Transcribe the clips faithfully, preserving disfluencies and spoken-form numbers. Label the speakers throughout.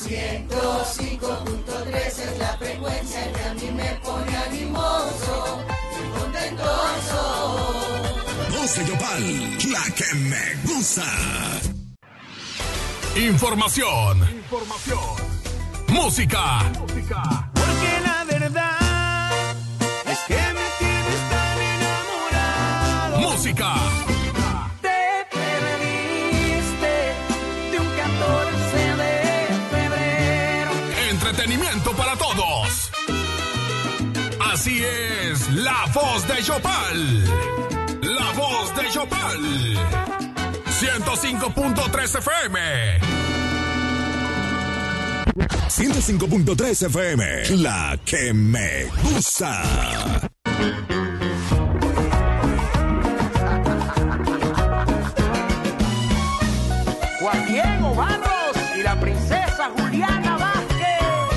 Speaker 1: ciento cinco punto tres es la frecuencia que a mí me pone animoso y contentoso.
Speaker 2: Voz de Yopal, la que me gusta.
Speaker 3: Información. Información. Música.
Speaker 4: Música. Porque la verdad es que me tienes tan enamorado.
Speaker 3: Música.
Speaker 4: Te perdiste de un catorce de febrero.
Speaker 3: Entretenimiento para todos. Así es, la voz de Yopal. La voz de Yopal. ciento cinco punto tres F M.
Speaker 2: ciento cinco punto tres F M, la que me gusta.
Speaker 4: Juan Diego Barros y la princesa Juliana Vázquez.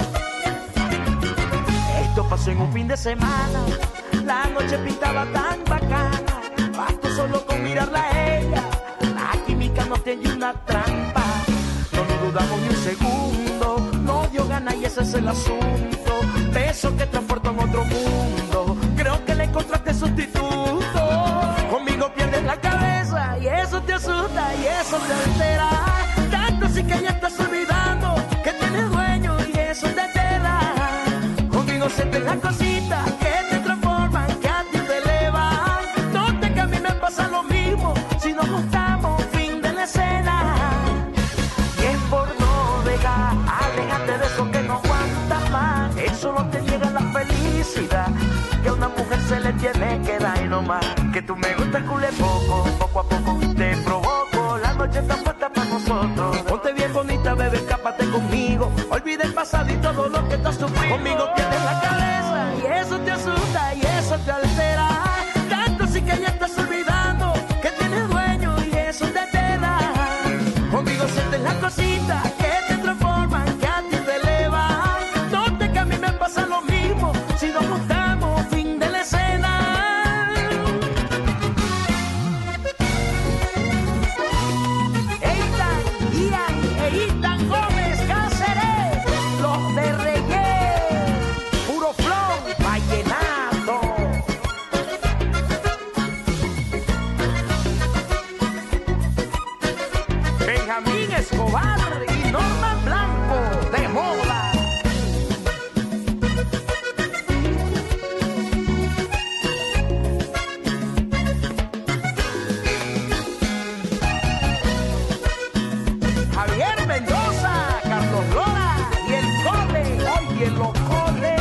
Speaker 4: Esto pasó en un fin de semana, la noche pintaba tan bacana, basto solo con mirarla a ella, la química nos tenía una trampa, no nos dudamos ni un segundo, no dio gana y ese es el asunto, beso que transporta en otro mundo, creo que le encontraste sustituto, conmigo pierdes la cabeza y eso te asusta y eso te altera, tanto así que ya estás olvidando que tienes dueño y eso te altera, conmigo sientes las cositas que te transforman, que a ti te elevan, no te que a mí me pasa lo mismo, si nos gustamos, fin de la escena, y es por no dejar, aléjate de eso que no aguantas más, eso no te llega la felicidad, que a una mujer se le tiene que dar y no más, que tú me gustas culé poco, poco a poco te provoco, la noche está puesta para nosotros, ponte bien bonita bebé, escápate conmigo, olvida el pasado y todo lo que te has sufrido, conmigo tienes la cabeza y eso te asusta y eso te altera, tanto así que ya estás olvidando que tienes dueño y eso te altera, conmigo sientes las cositas que te transforman, que a ti te elevan, no te que a mí me pasa lo mismo, si nos gustamos, fin de la escena. Eitan, Ian e Itan Gómez Cáceres, los de Reyes, puro flow, vallenato. Benjamín Escobar y Norman Blanco, de moda. Javier Mendoza, Carlos Lora y el Cole, oye los Cole.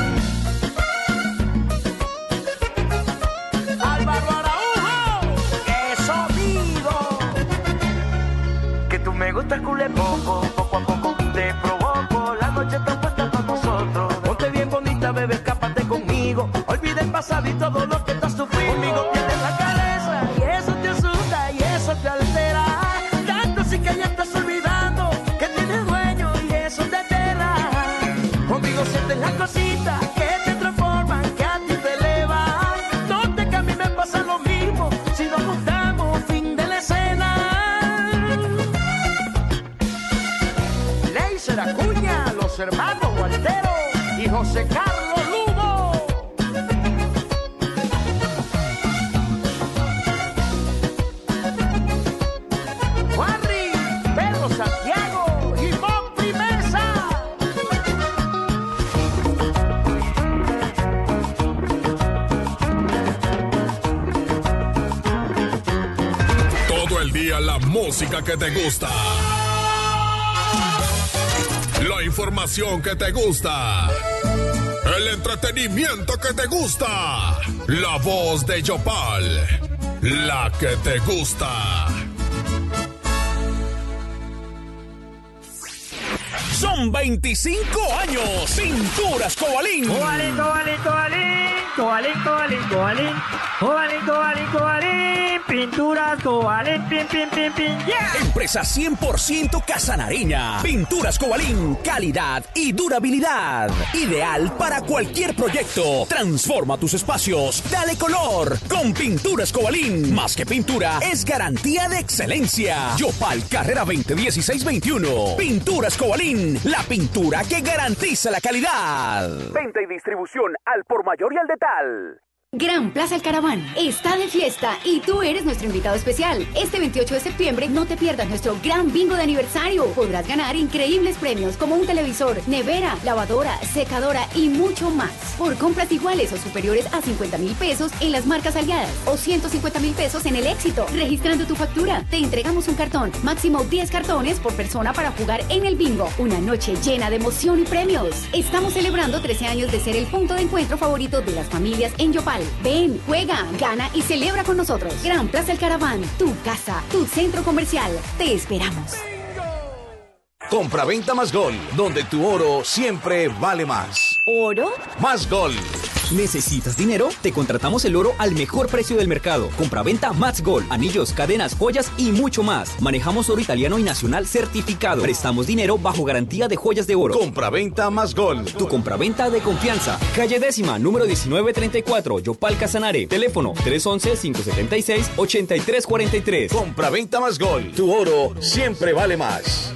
Speaker 4: Álvaro Araujo, qué sonido. Que tú me gustas culé poco, poco a poco te provoco, la noche está puesta para nosotros. Ponte bien bonita, bebé, escápate conmigo, olvida el pasado y todo lo que estás sufriendo. Conmigo tienes la cabeza y eso te asusta y eso te altera, tanto así que ya estás olvidando que tienes dueño y eso te altera, conmigo sientes las cositas que te transforman, que a ti te elevan, no te que a mí me pasa lo mismo, si nos gustamos, fin de la escena. Leiser Acuña, los hermanos Gualtero y José Carlos Lugo. Juanri, Pedro Santiago y Mopri Mesa.
Speaker 3: Todo el día la música que te gusta. La información que te gusta. El entretenimiento que te gusta. La voz de Yopal. La que te gusta. Son veinticinco años. Cinturas Cobalín.
Speaker 4: Cobalín, Cobalín, Cobalín. Covalín, Covalín, Covalín. Covalín, Covalín, Covalín. Pinturas Covalín, pin, pin, pin, pin, yeah.
Speaker 5: Empresa cien por ciento Casanareña. Pinturas Covalín, calidad y durabilidad. Ideal para cualquier proyecto. Transforma tus espacios. Dale color. Con Pinturas Covalín. Más que pintura, es garantía de excelencia. Yopal, carrera veinte dieciséis veintiuno. Pinturas Covalín. La pintura que garantiza la calidad. Venta y distribución al por mayor y al detal.
Speaker 6: Gran Plaza El Caraván está de fiesta y tú eres nuestro invitado especial. Este veintiocho de septiembre no te pierdas nuestro gran bingo de aniversario. Podrás ganar increíbles premios como un televisor, nevera, lavadora, secadora y mucho más. Por compras iguales o superiores a cincuenta mil pesos en las marcas aliadas o ciento cincuenta mil pesos en el Éxito. Registrando tu factura, te entregamos un cartón, máximo diez cartones por persona para jugar en el bingo. Una noche llena de emoción y premios. Estamos celebrando trece años de ser el punto de encuentro favorito de las familias en Yopal. Ven, juega, gana y celebra con nosotros. Gran Plaza El Caraván, tu casa, tu centro comercial. Te esperamos.
Speaker 7: Compraventa Más Gol, donde tu oro siempre vale más.
Speaker 6: ¿Oro?
Speaker 7: Más Gol.
Speaker 8: ¿Necesitas dinero? Te contratamos el oro al mejor precio del mercado. Compraventa Más Gol, anillos, cadenas, joyas y mucho más. Manejamos oro italiano y nacional certificado. Prestamos dinero bajo garantía de joyas de oro.
Speaker 7: Compraventa Más Gol.
Speaker 8: Tu compraventa de confianza. Calle Décima, número diecinueve treinta y cuatro, Yopal, Casanare. Teléfono tres once, cinco setenta y seis, ochenta y tres cuarenta y tres.
Speaker 7: Compraventa Más Gol. Tu oro siempre vale más.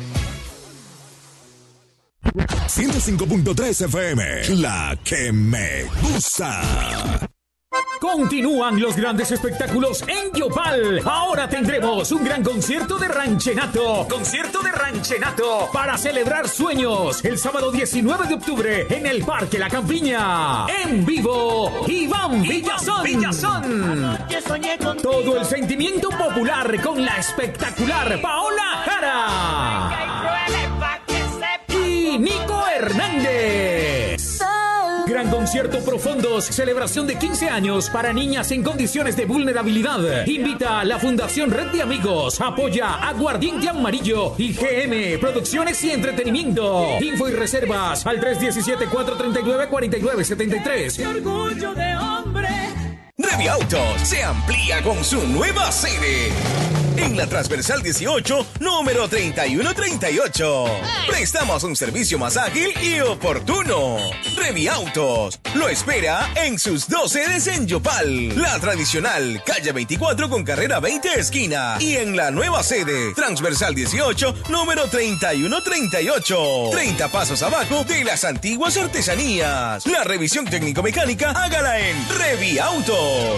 Speaker 2: ciento cinco punto tres F M, la que me gusta.
Speaker 9: Continúan los grandes espectáculos en Yopal. Ahora tendremos un gran concierto de ranchenato. Concierto de ranchenato para celebrar sueños. El sábado diecinueve de octubre en el Parque La Campiña. En vivo, Iván Villazón. Villazón. Todo el sentimiento popular con la espectacular Paola Jara. Y Nico Hernández. Gran concierto Profundos, celebración de quince años para niñas en condiciones de vulnerabilidad. Invita a la Fundación Red de Amigos. Apoya Aguardiente Amarillo y G M Producciones y Entretenimiento. Info y reservas al tres uno siete, cuatro tres nueve, cuatro nueve siete tres.
Speaker 1: ¡Qué orgullo de hombre!
Speaker 7: Revi Autos se amplía con su nueva sede en la Transversal dieciocho, número treinta y uno treinta y ocho. Prestamos un servicio más ágil y oportuno. Revi Autos lo espera en sus dos sedes en Yopal, la tradicional calle veinticuatro con carrera veinte esquina, y en la nueva sede Transversal dieciocho, número treinta y uno treinta y ocho, treinta pasos abajo de las antiguas artesanías. La revisión técnico-mecánica hágala en Revi Autos.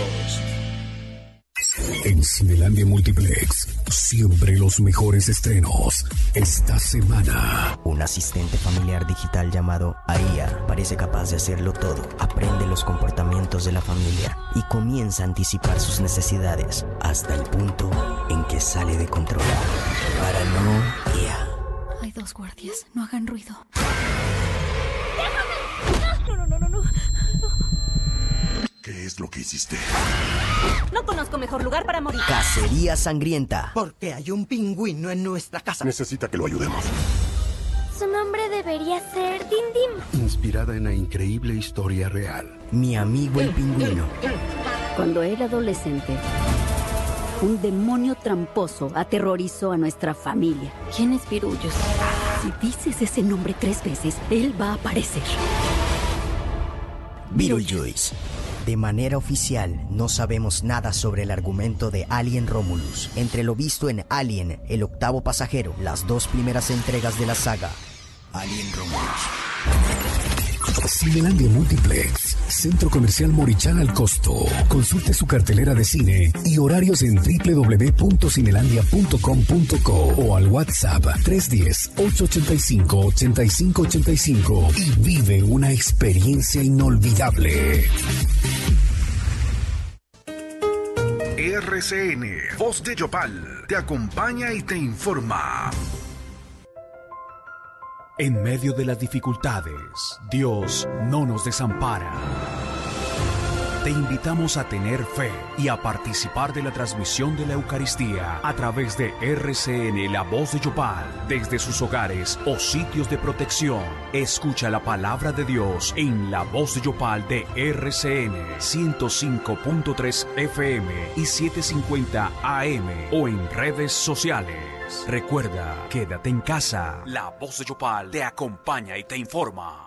Speaker 2: En Cinelandia Multiplex, siempre los mejores estrenos. Esta semana,
Speaker 10: un asistente familiar digital llamado A I A parece capaz de hacerlo todo. Aprende los comportamientos de la familia y comienza a anticipar sus necesidades hasta el punto en que sale de control. Paranoia.
Speaker 6: Hay dos guardias, no hagan ruido.
Speaker 1: ¡Déjame! No, no, no, no, no.
Speaker 2: ¿qué es lo que hiciste?
Speaker 6: No conozco mejor lugar para morir.
Speaker 10: Cacería sangrienta.
Speaker 11: Porque hay un pingüino en nuestra casa.
Speaker 2: Necesita que lo ayudemos.
Speaker 12: Su nombre debería ser Dim Dim.
Speaker 2: Inspirada en la increíble historia real.
Speaker 10: Mi amigo el pingüino.
Speaker 13: Cuando era adolescente, un demonio tramposo aterrorizó a nuestra familia.
Speaker 6: ¿Quién es Virullos?
Speaker 13: Si dices ese nombre tres veces, él va a aparecer.
Speaker 10: Beetlejuice. De manera oficial, no sabemos nada sobre el argumento de Alien Romulus. Entre lo visto en Alien, el octavo pasajero, las dos primeras entregas de la saga, Alien Romulus.
Speaker 2: Cinelandia Multiplex, Centro Comercial Morichal al Costo. Consulte su cartelera de cine y horarios en doble u doble u doble u punto cinelandia punto com punto co o al WhatsApp tres uno cero, ocho ocho cinco, ocho cinco ocho cinco y vive una experiencia inolvidable.
Speaker 14: R C N, Voz de Yopal, te acompaña y te informa.
Speaker 15: En medio de las dificultades, Dios no nos desampara. Te invitamos a tener fe y a participar de la transmisión de la Eucaristía a través de R C N La Voz de Yopal, desde sus hogares o sitios de protección. Escucha la palabra de Dios en La Voz de Yopal de R C N ciento cinco punto tres F M y setecientos cincuenta A M o en redes sociales. Recuerda, quédate en casa. La Voz de Yopal te acompaña y te informa.